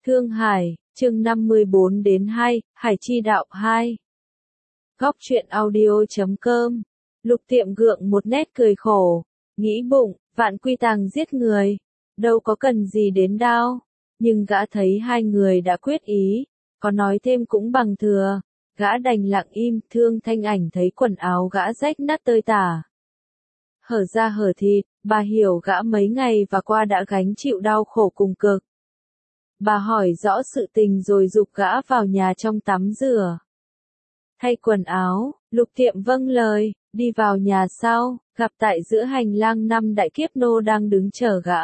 Thương Hải, chương 54-2, Hải Chi Đạo 2. Góc truyện audio.com. Lục Tiệm gượng một nét cười khổ, nghĩ bụng, vạn quy tàng giết người, đâu có cần gì đến đao. Nhưng gã thấy hai người đã quyết ý, có nói thêm cũng bằng thừa, gã đành lặng im. Thương Thanh Ảnh thấy quần áo gã rách nát tơi tả, hở da hở thịt, bà hiểu gã mấy ngày và qua đã gánh chịu đau khổ cùng cực. Bà hỏi rõ sự tình rồi giục gã vào nhà trong tắm rửa, thay quần áo. Lục Tiệm vâng lời, đi vào nhà sau, gặp tại giữa hành lang năm đại kiếp nô đang đứng chờ gã.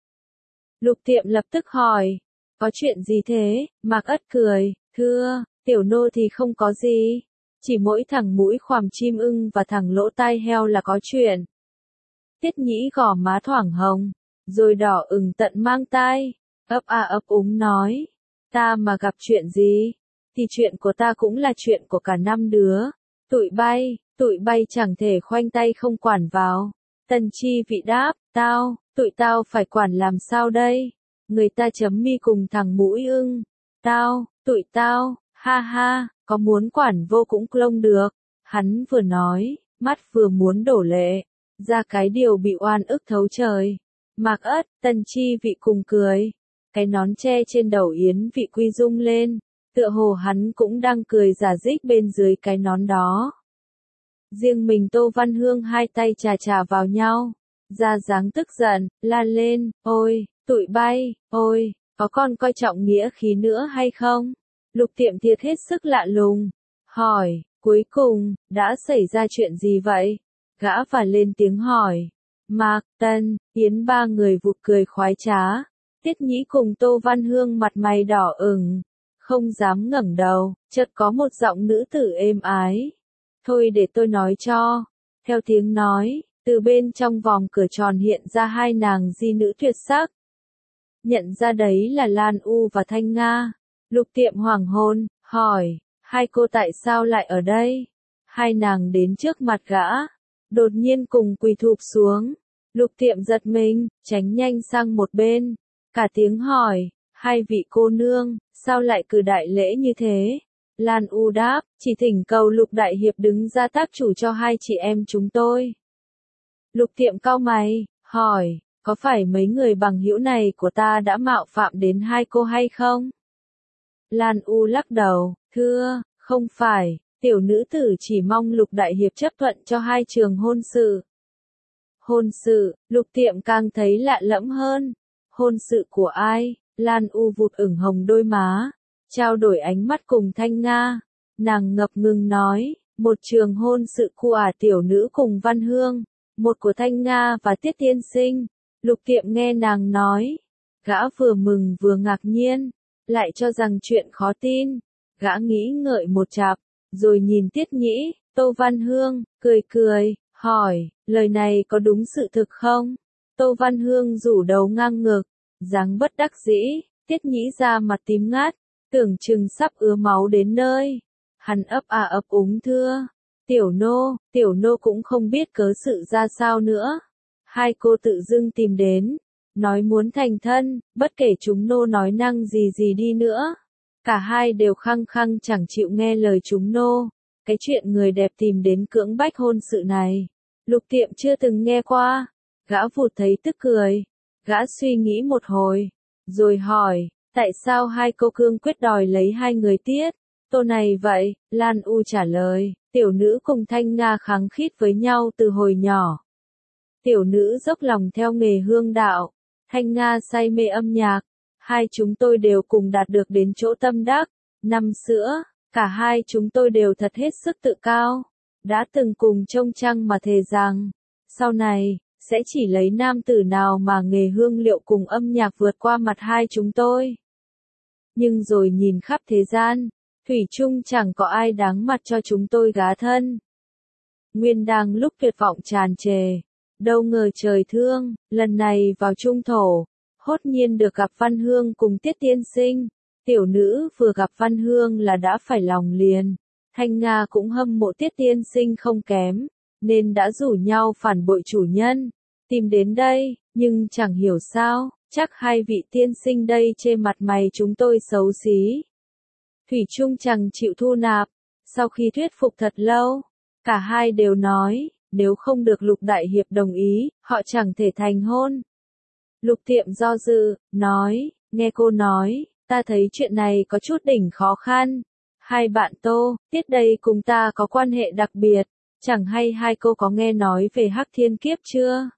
Lục Tiệm lập tức hỏi, có chuyện gì thế? Mạc Ất cười, thưa, tiểu nô thì không có gì, chỉ mỗi thằng mũi khoằm chim ưng và thằng lỗ tai heo là có chuyện. Tiết Nhĩ gò má thoảng hồng, rồi đỏ ửng tận mang tai, ấp a ấp úng nói, ta mà gặp chuyện gì, thì chuyện của ta cũng là chuyện của cả năm đứa. Tụi bay chẳng thể khoanh tay không quản vào. Tần Chi Vị đáp, tụi tao phải quản làm sao đây? Người ta chấm mi cùng thằng mũi ưng. Tụi tao, ha ha, có muốn quản vô cũng clông được. Hắn vừa nói, mắt vừa muốn đổ lệ, ra cái điều bị oan ức thấu trời. Mạc Ất, Tần Chi Vị cùng cười. Cái nón che trên đầu Yến Vị Quy rung lên, tựa hồ hắn cũng đang cười rả rích bên dưới cái nón đó. Riêng mình Tô Văn Hương hai tay chà vào nhau, ra dáng tức giận, la lên, ôi, tụi bay, ôi, có con coi trọng nghĩa khí nữa hay không? Lục Tiệm thiệt hết sức lạ lùng, hỏi, cuối cùng, đã xảy ra chuyện gì vậy? Gã và lên tiếng hỏi, Mạc, Tân, Yến ba người vụt cười khoái trá. Tiết Nhĩ cùng Tô Văn Hương mặt mày đỏ ửng, không dám ngẩng đầu, chợt có một giọng nữ tử êm ái. Thôi để tôi nói cho. Theo tiếng nói, từ bên trong vòng cửa tròn hiện ra hai nàng di nữ tuyệt sắc. Nhận ra đấy là Lan U và Thanh Nga. Lục Tiệm hoảng hồn, hỏi, hai cô tại sao lại ở đây? Hai nàng đến trước mặt gã, đột nhiên cùng quỳ thụp xuống. Lục Tiệm giật mình, tránh nhanh sang một bên. Cả tiếng hỏi, hai vị cô nương, sao lại cử đại lễ như thế? Lan U đáp, chỉ thỉnh cầu Lục Đại Hiệp đứng ra tác chủ cho hai chị em chúng tôi. Lục Tiệm cau mày, hỏi, có phải mấy người bằng hữu này của ta đã mạo phạm đến hai cô hay không? Lan U lắc đầu, thưa, không phải, tiểu nữ tử chỉ mong Lục Đại Hiệp chấp thuận cho hai trường hôn sự. Hôn sự, Lục Tiệm càng thấy lạ lẫm hơn. Hôn sự của ai? Lan U vụt ửng hồng đôi má, trao đổi ánh mắt cùng Thanh Nga. Nàng ngập ngừng nói, một trường hôn sự của tiểu nữ cùng Văn Hương, một của Thanh Nga và Tiết Tiên Sinh. Lục Tiệm nghe nàng nói, gã vừa mừng vừa ngạc nhiên, lại cho rằng chuyện khó tin. Gã nghĩ ngợi một chặp, rồi nhìn Tiết Nhĩ, Tô Văn Hương, cười, hỏi, lời này có đúng sự thực không? Tô Văn Hương rủ đầu ngang ngực, dáng bất đắc dĩ. Tiết Nhĩ ra mặt tím ngắt, tưởng chừng sắp ứa máu đến nơi. Hắn ấp a ấp úng thưa, tiểu nô cũng không biết cớ sự ra sao nữa. Hai cô tự dưng tìm đến, nói muốn thành thân, bất kể chúng nô nói năng gì đi nữa. Cả hai đều khăng khăng chẳng chịu nghe lời chúng nô. Cái chuyện người đẹp tìm đến cưỡng bách hôn sự này, Lục Tiệm chưa từng nghe qua. Gã vụt thấy tức cười. Gã suy nghĩ một hồi, rồi hỏi, tại sao hai cô cương quyết đòi lấy hai người Tiết? Tô này vậy, Lan U trả lời, tiểu nữ cùng Thanh Nga khăng khít với nhau từ hồi nhỏ. Tiểu nữ dốc lòng theo nghề hương đạo, Thanh Nga say mê âm nhạc, hai chúng tôi đều cùng đạt được đến chỗ tâm đắc. Năm xưa, cả hai chúng tôi đều thật hết sức tự cao, đã từng cùng trông trăng mà thề rằng, sau này, sẽ chỉ lấy nam tử nào mà nghề hương liệu cùng âm nhạc vượt qua mặt hai chúng tôi. Nhưng rồi nhìn khắp thế gian, thủy chung chẳng có ai đáng mặt cho chúng tôi gá thân. Nguyên đang lúc tuyệt vọng tràn trề, đâu ngờ trời thương, lần này vào trung thổ, hốt nhiên được gặp Văn Hương cùng Tiết Tiên Sinh. Tiểu nữ vừa gặp Văn Hương là đã phải lòng liền. Thanh Nga cũng hâm mộ Tiết Tiên Sinh không kém, nên đã rủ nhau phản bội chủ nhân, tìm đến đây, nhưng chẳng hiểu sao, chắc hai vị tiên sinh đây chê mặt mày chúng tôi xấu xí. Thủy chung chẳng chịu thu nạp, sau khi thuyết phục thật lâu, cả hai đều nói, nếu không được Lục Đại Hiệp đồng ý, họ chẳng thể thành hôn. Lục Tiệm do dự, nói, nghe cô nói, ta thấy chuyện này có chút đỉnh khó khăn. Hai bạn Tô, Tiết đây cùng ta có quan hệ đặc biệt, chẳng hay hai cô có nghe nói về Hắc Thiên Kiếp chưa?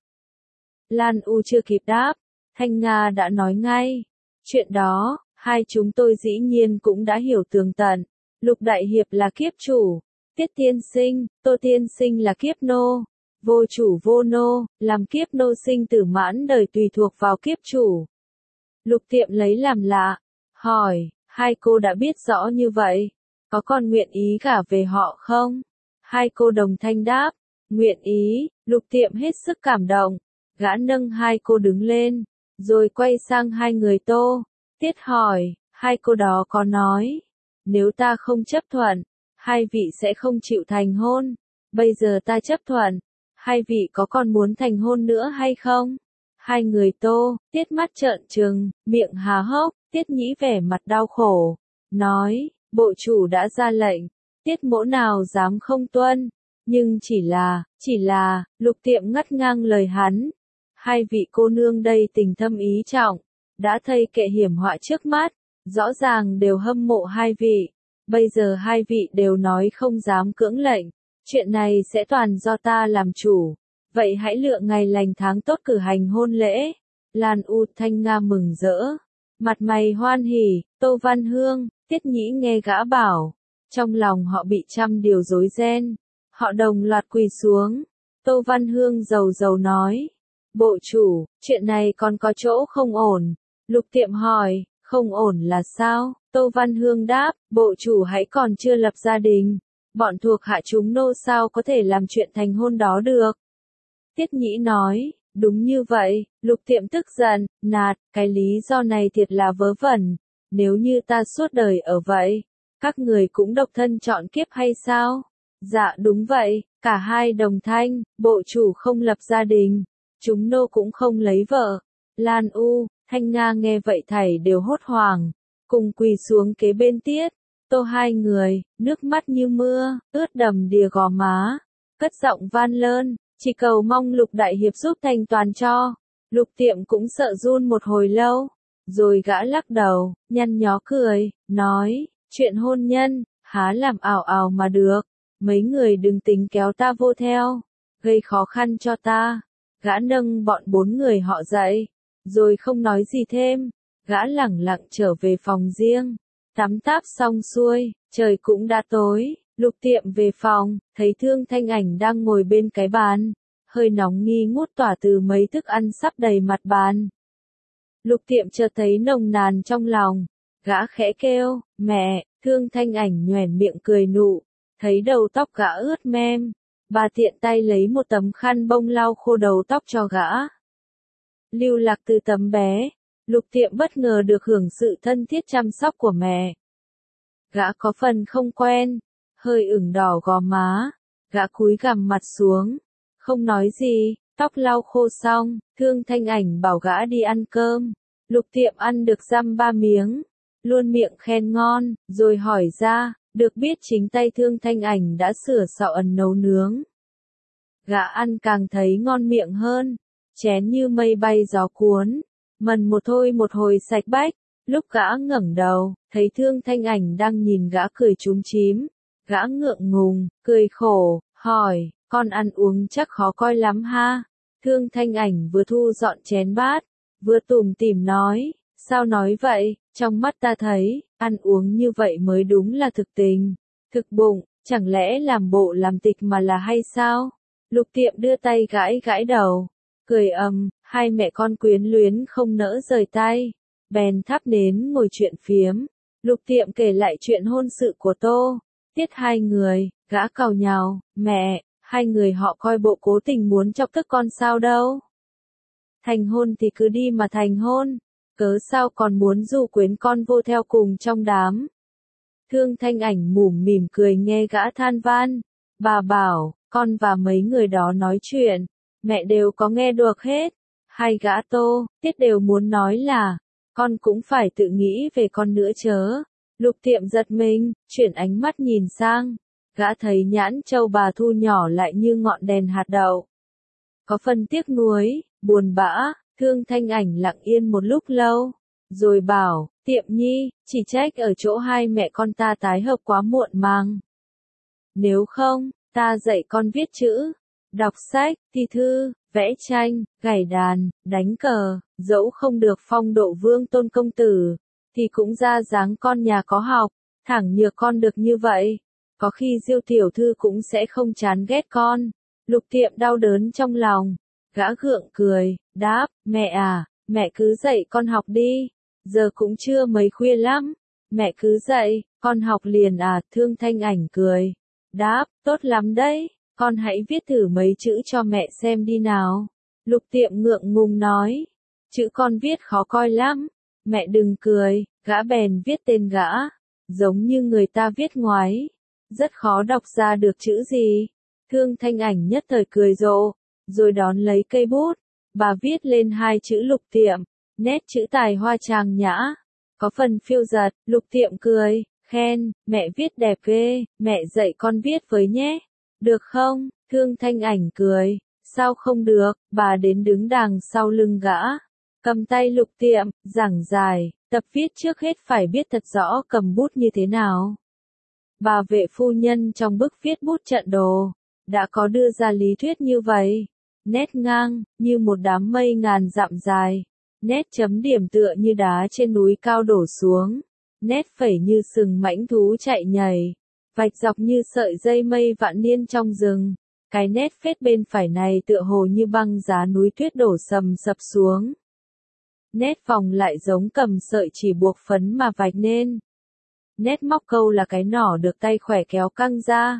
Lan U chưa kịp đáp, Thanh Nga đã nói ngay. Chuyện đó, hai chúng tôi dĩ nhiên cũng đã hiểu tường tận. Lục Đại Hiệp là kiếp chủ, Tiết tiên sinh, Tô tiên sinh là kiếp nô. Vô chủ vô nô, làm kiếp nô sinh tử mãn đời tùy thuộc vào kiếp chủ. Lục Tiệm lấy làm lạ, hỏi, hai cô đã biết rõ như vậy, có còn nguyện ý gả về họ không? Hai cô đồng thanh đáp, nguyện ý. Lục Tiệm hết sức cảm động, gã nâng hai cô đứng lên, rồi quay sang hai người Tô, Tiết hỏi, hai cô đó có nói, nếu ta không chấp thuận, hai vị sẽ không chịu thành hôn, bây giờ ta chấp thuận, hai vị có còn muốn thành hôn nữa hay không? Hai người Tô, Tiết mắt trợn trừng, miệng há hốc, Tiết Nhĩ vẻ mặt đau khổ, nói, bộ chủ đã ra lệnh, Tiết mỗ nào dám không tuân, nhưng chỉ là, Lục Tiệm ngắt ngang lời hắn. Hai vị cô nương đây tình thâm ý trọng, đã thây kệ hiểm họa trước mắt, rõ ràng đều hâm mộ hai vị, bây giờ hai vị đều nói không dám cưỡng lệnh, chuyện này sẽ toàn do ta làm chủ, vậy hãy lựa ngày lành tháng tốt cử hành hôn lễ. Lan U Thanh Nga mừng rỡ, mặt mày hoan hỉ, Tô Văn Hương, Tiết Nhĩ nghe gã bảo, trong lòng họ bị trăm điều rối ren, họ đồng loạt quỳ xuống. Tô Văn Hương rầu rầu nói, bộ chủ, chuyện này còn có chỗ không ổn. Lục Tiệm hỏi, không ổn là sao? Tô Văn Hương đáp, bộ chủ hãy còn chưa lập gia đình, bọn thuộc hạ chúng nô sao có thể làm chuyện thành hôn đó được. Tiết Nhĩ nói, đúng như vậy. Lục Tiệm tức giận, nạt, cái lý do này thiệt là vớ vẩn, nếu như ta suốt đời ở vậy, các người cũng độc thân chọn kiếp hay sao? Dạ đúng vậy, cả hai đồng thanh, bộ chủ không lập gia đình, chúng nô cũng không lấy vợ. Lan U, Thanh Nga nghe vậy thảy đều hốt hoảng, cùng quỳ xuống kế bên Tiết, Tô hai người, nước mắt như mưa, ướt đầm đìa gò má, cất giọng van lơn, chỉ cầu mong Lục Đại Hiệp giúp thành toàn cho. Lục Tiệm cũng sợ run một hồi lâu, rồi gã lắc đầu, nhăn nhó cười, nói, chuyện hôn nhân, há làm ảo ảo mà được, mấy người đừng tính kéo ta vô theo, gây khó khăn cho ta. Gã nâng bọn bốn người họ dậy, rồi không nói gì thêm, gã lẳng lặng trở về phòng riêng, tắm táp xong xuôi, trời cũng đã tối. Lục Tiệm về phòng, thấy Thương Thanh Ảnh đang ngồi bên cái bàn, hơi nóng nghi ngút tỏa từ mấy thức ăn sắp đầy mặt bàn. Lục Tiệm chợt thấy nồng nàn trong lòng, gã khẽ kêu, mẹ. Thương Thanh Ảnh nhoẻn miệng cười nụ, thấy đầu tóc gã ướt mem, bà tiện tay lấy một tấm khăn bông lau khô đầu tóc cho gã. Lưu lạc từ tấm bé, Lục Tiệm bất ngờ được hưởng sự thân thiết chăm sóc của mẹ. Gã có phần không quen, hơi ửng đỏ gò má, gã cúi gằm mặt xuống, không nói gì. Tóc lau khô xong, Thương Thanh Ảnh bảo gã đi ăn cơm. Lục Tiệm ăn được dăm ba miếng, luôn miệng khen ngon, rồi hỏi ra, được biết chính tay Thương Thanh Ảnh đã sửa soạn ẩn nấu nướng. Gã ăn càng thấy ngon miệng hơn, chén như mây bay gió cuốn, mần một thôi một hồi sạch bách. Lúc gã ngẩng đầu, thấy Thương Thanh Ảnh đang nhìn gã cười chúm chím, gã ngượng ngùng, cười khổ, hỏi, con ăn uống chắc khó coi lắm ha. Thương Thanh Ảnh vừa thu dọn chén bát, vừa tủm tỉm nói, sao nói vậy, trong mắt ta thấy, ăn uống như vậy mới đúng là thực tình, thực bụng, chẳng lẽ làm bộ làm tịch mà là hay sao? Lục Tiệm đưa tay gãi gãi đầu, cười hai mẹ con quyến luyến không nỡ rời tay, bèn thắp nến ngồi chuyện phiếm. Lục Tiệm kể lại chuyện hôn sự của Tô, Tiết hai người, gã càu nhàu, mẹ, hai người họ coi bộ cố tình muốn chọc tức con sao đâu. Thành hôn thì cứ đi mà thành hôn, cớ sao còn muốn dụ quyến con vô theo cùng trong đám. Thương Thanh Ảnh mủm mỉm cười nghe gã than van, bà bảo, con và mấy người đó nói chuyện, mẹ đều có nghe được hết, Hai gã Tô, Tiết đều muốn nói là, con cũng phải tự nghĩ về con nữa chớ. Lục Tiệm giật mình, chuyển ánh mắt nhìn sang, gã thấy nhãn châu bà Thu nhỏ lại như ngọn đèn hạt đậu. Có phần tiếc nuối, buồn bã, Thương Thanh Ảnh lặng yên một lúc lâu, rồi bảo, Tiệm nhi, chỉ trách ở chỗ hai mẹ con ta tái hợp quá muộn màng. Nếu không, ta dạy con viết chữ, đọc sách, thi thư, vẽ tranh, gảy đàn, đánh cờ, dẫu không được phong độ vương tôn công tử, thì cũng ra dáng con nhà có học, thẳng nhược con được như vậy. Có khi Diêu tiểu thư cũng sẽ không chán ghét con. Lục Tiệm đau đớn trong lòng, gã gượng cười, đáp, mẹ à, mẹ cứ dạy con học đi, giờ cũng chưa mấy khuya lắm, mẹ cứ dạy, con học liền à. Thương Thanh Ảnh cười, đáp, tốt lắm đấy, con hãy viết thử mấy chữ cho mẹ xem đi nào. Lục Tiệm ngượng ngùng nói, chữ con viết khó coi lắm, mẹ đừng cười. Gã bèn viết tên gã, giống như người ta viết ngoái, rất khó đọc ra được chữ gì. Thương Thanh Ảnh nhất thời cười rộ, rồi đón lấy cây bút, bà viết lên hai chữ Lục Tiệm, nét chữ tài hoa trang nhã, có phần phiêu dật. Lục Tiệm cười, khen, mẹ viết đẹp ghê, mẹ dạy con viết với nhé, được không? Thương Thanh Ảnh cười, sao không được, bà đến đứng đằng sau lưng gã, cầm tay Lục Tiệm, giảng giải, tập viết trước hết phải biết thật rõ cầm bút như thế nào. Bà vệ phu nhân trong bức viết bút trận đồ, đã có đưa ra lý thuyết như vậy. Nét ngang, như một đám mây ngàn dặm dài. Nét chấm điểm tựa như đá trên núi cao đổ xuống. Nét phẩy như sừng mãnh thú chạy nhảy. Vạch dọc như sợi dây mây vạn niên trong rừng. Cái nét phết bên phải này tựa hồ như băng giá núi tuyết đổ sầm sập xuống. Nét vòng lại giống cầm sợi chỉ buộc phấn mà vạch nên. Nét móc câu là cái nỏ được tay khỏe kéo căng ra.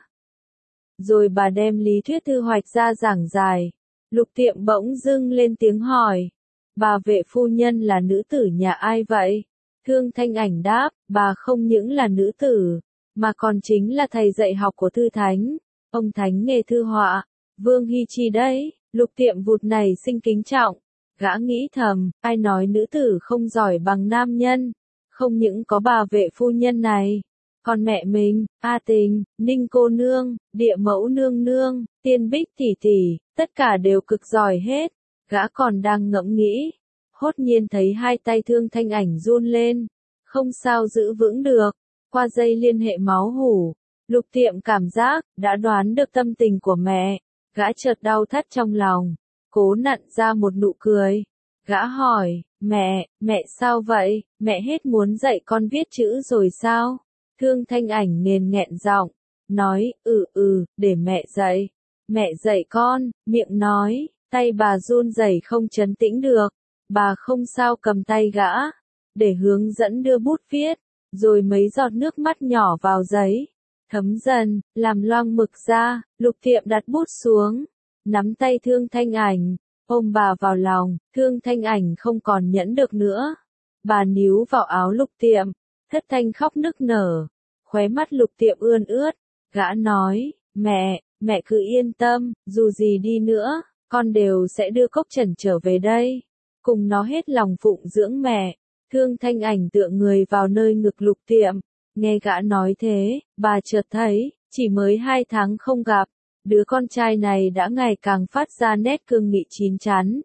Rồi bà đem lý thuyết thư hoạch ra giảng giải. Lục Tiệm bỗng dưng lên tiếng hỏi. Bà vệ phu nhân là nữ tử nhà ai vậy? Thương Thanh Ảnh đáp, bà không những là nữ tử, mà còn chính là thầy dạy học của Thư Thánh. Ông Thánh nghề thư họa, Vương Hy Chi đấy. Lục Tiệm vụt này sinh kính trọng. Gã nghĩ thầm, ai nói nữ tử không giỏi bằng nam nhân. Không những có bà vệ phu nhân này, còn mẹ mình, A Tình, Ninh cô nương, Địa mẫu nương nương, Tiên Bích tỷ tỷ, tất cả đều cực giỏi hết. Gã còn đang ngẫm nghĩ, hốt nhiên thấy hai tay Thương Thanh Ảnh run lên, không sao giữ vững được. Qua dây liên hệ máu hủ, Lục Tiệm cảm giác đã đoán được tâm tình của mẹ. Gã chợt đau thắt trong lòng, cố nặn ra một nụ cười. Gã hỏi, mẹ sao vậy, mẹ hết muốn dạy con viết chữ rồi sao? Thương Thanh Ảnh nghèn nghẹn giọng, nói, để mẹ dạy. Mẹ dạy con, miệng nói, tay bà run rẩy không trấn tĩnh được. Bà không sao cầm tay gã, để hướng dẫn đưa bút viết, rồi mấy giọt nước mắt nhỏ vào giấy. Thấm dần, làm loang mực ra. Lục Tiệm đặt bút xuống, nắm tay Thương Thanh Ảnh, ôm bà vào lòng. Thương Thanh Ảnh không còn nhẫn được nữa. Bà níu vào áo Lục Tiệm, thất thanh khóc nức nở. Khóe mắt Lục Tiệm ươn ướt. Gã nói, mẹ cứ yên tâm, dù gì đi nữa, con đều sẽ đưa Cốc Trần trở về đây. Cùng nó hết lòng phụng dưỡng mẹ. Thương Thanh Ảnh tựa người vào nơi ngực Lục Tiệm. Nghe gã nói thế, bà chợt thấy, chỉ mới 2 tháng không gặp, đứa con trai này đã ngày càng phát ra nét cương nghị chín chắn.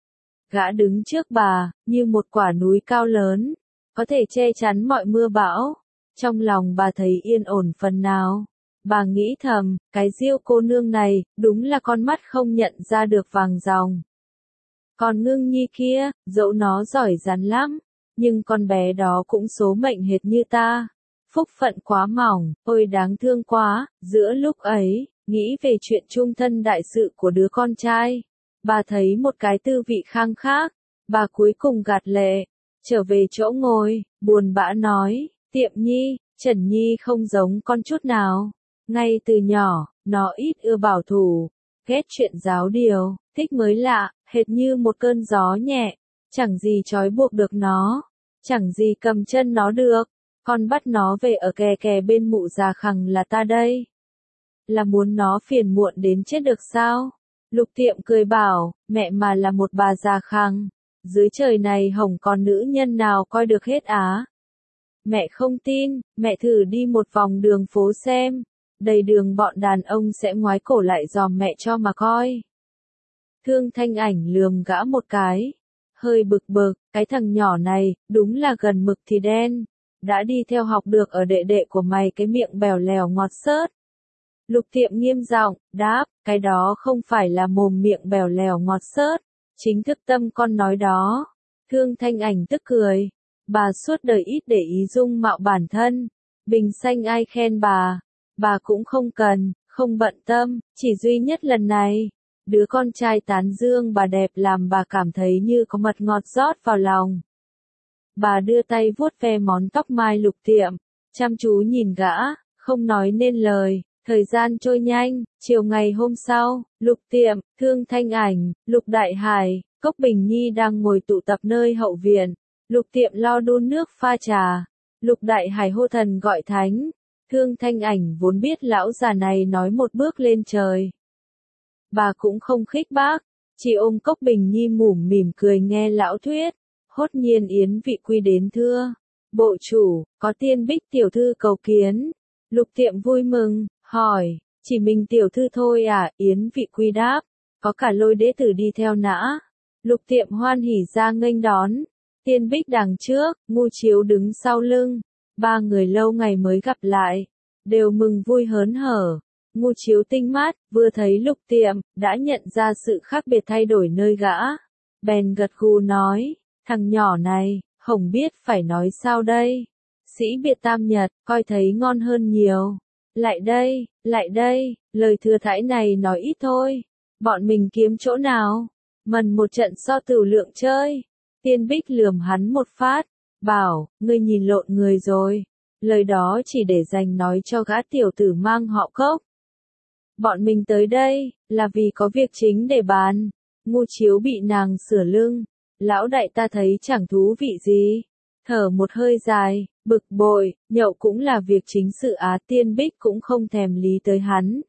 Gã đứng trước bà, như một quả núi cao lớn, có thể che chắn mọi mưa bão. Trong lòng bà thấy yên ổn phần nào. Bà nghĩ thầm, cái Diêu cô nương này, đúng là con mắt không nhận ra được vàng dòng. Còn Ngưng Nhi kia, dẫu nó giỏi giắn lắm, nhưng con bé đó cũng số mệnh hệt như ta. Phúc phận quá mỏng, ôi đáng thương quá. Giữa lúc ấy, nghĩ về chuyện chung thân đại sự của đứa con trai, bà thấy một cái tư vị khang khác. Bà cuối cùng gạt lệ, trở về chỗ ngồi, buồn bã nói, Tiệm nhi, Trần Nhi không giống con chút nào. Ngay từ nhỏ, nó ít ưa bảo thủ, ghét chuyện giáo điều, thích mới lạ, hệt như một cơn gió nhẹ, chẳng gì trói buộc được nó, chẳng gì cầm chân nó được. Con bắt nó về ở kè kè bên mụ già khằng là ta đây. Là muốn nó phiền muộn đến chết được sao? Lục Tiệm cười bảo, mẹ mà là một bà già khăng, dưới trời này hổng còn nữ nhân nào coi được hết á. Mẹ không tin, mẹ thử đi một vòng đường phố xem, đầy đường bọn đàn ông sẽ ngoái cổ lại dòm mẹ cho mà coi. Thương Thanh Ảnh lườm gã một cái, hơi bực bực, cái thằng nhỏ này, đúng là gần mực thì đen, đã đi theo học được ở đệ đệ của mày cái miệng bèo lèo ngọt xớt. Lục Tiệm nghiêm giọng, đáp, cái đó không phải là mồm miệng bèo lèo ngọt xớt, chính thức tâm con nói đó. Thương Thanh Ảnh tức cười, bà suốt đời ít để ý dung mạo bản thân, bình xanh ai khen bà cũng không cần, không bận tâm, chỉ duy nhất lần này, đứa con trai tán dương bà đẹp làm bà cảm thấy như có mật ngọt rót vào lòng. Bà đưa tay vuốt ve món tóc mai Lục Tiệm, chăm chú nhìn gã, không nói nên lời. Thời gian trôi nhanh, chiều ngày hôm sau, Lục Tiệm, Thương Thanh Ảnh, Lục Đại Hải, Cốc Bình Nhi đang ngồi tụ tập nơi hậu viện. Lục Tiệm lo đun nước pha trà. Lục Đại Hải hô thần gọi thánh. Thương Thanh Ảnh vốn biết lão già này nói một bước lên trời. Bà cũng không khích bác, chỉ ôm Cốc Bình Nhi mủm mỉm cười nghe lão thuyết. Hốt nhiên Yến Vị Quy đến thưa. Bộ chủ, có Tiên Bích tiểu thư cầu kiến. Lục Tiệm vui mừng, hỏi, chỉ mình tiểu thư thôi à? Yến Vị Quy đáp, có cả Lôi đế tử đi theo nã. Lục Tiệm hoan hỉ ra nghênh đón. Tiên Bích đằng trước, Ngu Chiếu đứng sau lưng. Ba người lâu ngày mới gặp lại, đều mừng vui hớn hở. Ngu Chiếu tinh mắt, vừa thấy Lục Tiệm, đã nhận ra sự khác biệt thay đổi nơi gã. Bèn gật gù nói, thằng nhỏ này, hổng biết phải nói sao đây. Sĩ biệt tam nhật, coi thấy ngon hơn nhiều. Lại đây, lời thừa thãi này nói ít thôi. Bọn mình kiếm chỗ nào? Mần một trận so tửu lượng chơi. Tiên Bích lườm hắn một phát, bảo, ngươi nhìn lộn người rồi. Lời đó chỉ để dành nói cho gã tiểu tử mang họ Cốc. Bọn mình tới đây, là vì có việc chính để bàn. Ngu Chiếu bị nàng sửa lưng. Lão đại ta thấy chẳng thú vị gì. Thở một hơi dài, bực bội, nhậu cũng là việc chính sự á. Tiên Bích cũng không thèm lý tới hắn.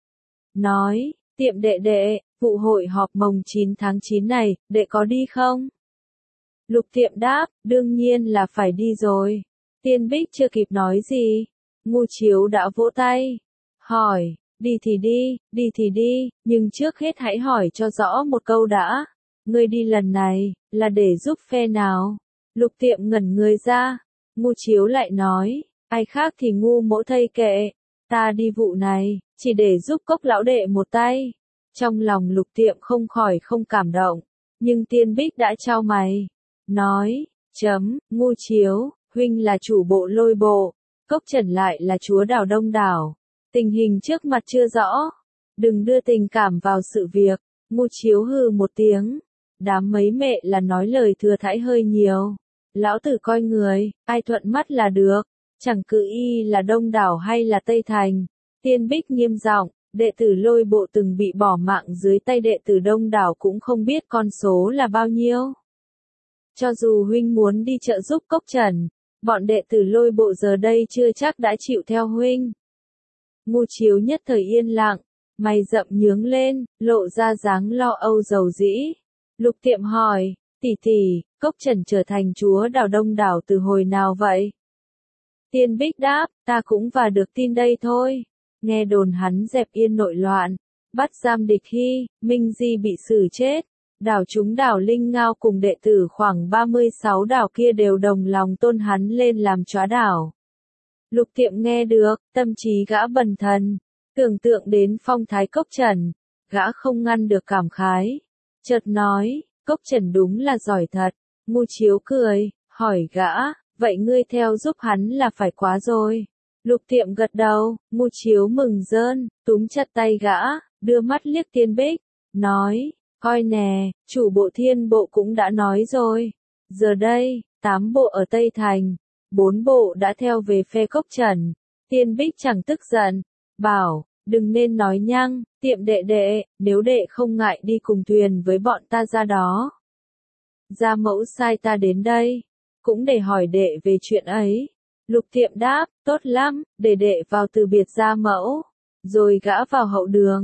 Nói, Tiệm đệ đệ, vụ hội họp mồng 9 tháng 9 này, đệ có đi không? Lục Tiệm đáp, đương nhiên là phải đi rồi. Tiên Bích chưa kịp nói gì. Ngu Chiếu đã vỗ tay. Hỏi, đi thì đi, nhưng trước hết hãy hỏi cho rõ một câu đã. Ngươi đi lần này, là để giúp phe nào? Lục Tiệm ngẩn người ra. Ngu Chiếu lại nói, ai khác thì ngu mỗ thây kệ. Ta đi vụ này, chỉ để giúp Cốc lão đệ một tay. Trong lòng Lục Tiệm không khỏi không cảm động. Nhưng Tiên Bích đã trao mày. Nói, Ngu Chiếu, huynh là chủ bộ Lôi bộ. Cốc Trần lại là chúa đảo Đông đảo. Tình hình trước mặt chưa rõ. Đừng đưa tình cảm vào sự việc. Ngu Chiếu hừ một tiếng. Đám mấy mẹ là nói lời thừa thãi hơi nhiều. Lão tử coi người, ai thuận mắt là được. Chẳng cứ y là Đông đảo hay là Tây Thành. Tiên Bích nghiêm giọng, đệ tử Lôi bộ từng bị bỏ mạng dưới tay đệ tử Đông đảo cũng không biết con số là bao nhiêu. Cho dù huynh muốn đi trợ giúp Cốc Trần, bọn đệ tử Lôi bộ giờ đây chưa chắc đã chịu theo huynh. Ngu Chiếu nhất thời yên lặng, mày rậm nhướng lên, lộ ra dáng lo âu dầu dĩ. Lục Tiệm hỏi, tỷ, Cốc Trần trở thành chúa đảo Đông đảo từ hồi nào vậy? Tiên Bích đáp, ta cũng và được tin đây thôi. Nghe đồn hắn dẹp yên nội loạn, bắt giam địch Hy, Minh Di bị xử chết. Đảo chúng đảo Linh Ngao cùng đệ tử khoảng 36 đảo kia đều đồng lòng tôn hắn lên làm chóa đảo. Lục Tiệm nghe được, tâm trí gã bần thần, tưởng tượng đến phong thái Cốc Trần, gã không ngăn được cảm khái. Chợt nói, Cốc Trần đúng là giỏi thật. Ngu Chiếu cười, hỏi gã, vậy ngươi theo giúp hắn là phải quá rồi. Lục Tiệm gật đầu, Ngu Chiếu mừng rơn, túm chặt tay gã, đưa mắt liếc Tiên Bích, nói, coi nè, chủ bộ Thiên bộ cũng đã nói rồi. Giờ đây, 8 bộ ở Tây Thành, 4 bộ đã theo về phe Cốc Trần. Tiên Bích chẳng tức giận, bảo, đừng nên nói nhăng, Tiệm đệ đệ, nếu đệ không ngại đi cùng thuyền với bọn ta ra đó. Gia mẫu sai ta đến đây, cũng để hỏi đệ về chuyện ấy. Lục Tiệm đáp, tốt lắm, để đệ vào từ biệt gia mẫu. Rồi gã vào hậu đường,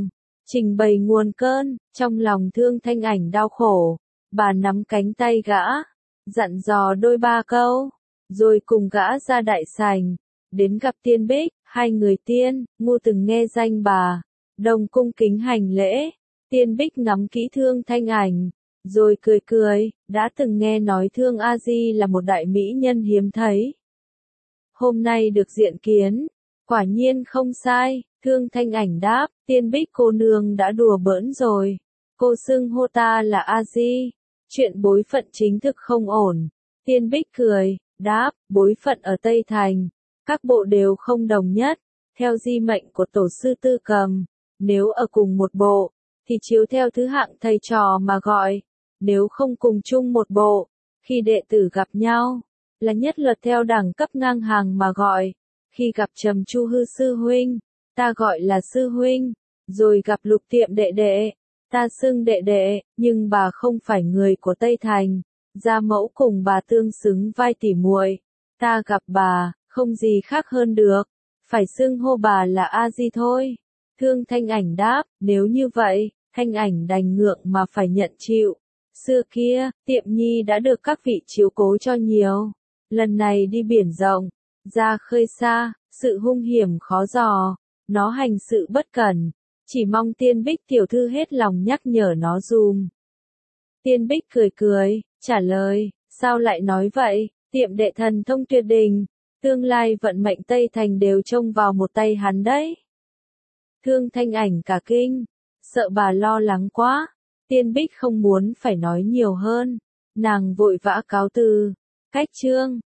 trình bày nguồn cơn, trong lòng Thương Thanh Ảnh đau khổ. Bà nắm cánh tay gã, dặn dò đôi ba câu, rồi cùng gã ra đại sảnh, đến gặp Tiên Bích. Hai người Tiên, Ngu từng nghe danh bà, đồng cung kính hành lễ. Tiên Bích ngắm kỹ Thương Thanh Ảnh, rồi cười cười, đã từng nghe nói Thương A Di là một đại mỹ nhân hiếm thấy. Hôm nay được diện kiến, quả nhiên không sai. Thương Thanh Ảnh đáp, Tiên Bích cô nương đã đùa bỡn rồi. Cô xưng hô ta là A Di, chuyện bối phận chính thực không ổn. Tiên Bích cười, đáp, bối phận ở Tây Thành, các bộ đều không đồng nhất. Theo di mệnh của tổ sư Tư Cầm, nếu ở cùng một bộ, thì chiếu theo thứ hạng thầy trò mà gọi. Nếu không cùng chung một bộ, khi đệ tử gặp nhau, là nhất luật theo đẳng cấp ngang hàng mà gọi. Khi gặp Trầm Chu Hư sư huynh, ta gọi là sư huynh, rồi gặp Lục Tiệm đệ đệ, ta xưng đệ đệ, nhưng bà không phải người của Tây Thành, gia mẫu cùng bà tương xứng vai tỉ muội, ta gặp bà, không gì khác hơn được, phải xưng hô bà là A Di thôi. Thương Thanh Ảnh đáp, nếu như vậy, Thanh Ảnh đành ngượng mà phải nhận chịu. Xưa kia, Tiệm Nhi đã được các vị chiếu cố cho nhiều, lần này đi biển rộng, ra khơi xa, sự hung hiểm khó dò, nó hành sự bất cẩn, chỉ mong Tiên Bích tiểu thư hết lòng nhắc nhở nó dùm. Tiên Bích cười cười, trả lời, sao lại nói vậy, Tiệm đệ thần thông tuyệt đỉnh, tương lai vận mệnh Tây Thành đều trông vào một tay hắn đấy. Thương Thanh Ảnh cả kinh, sợ bà lo lắng quá, Tiên Bích không muốn phải nói nhiều hơn, nàng vội vã cáo từ, cách chương.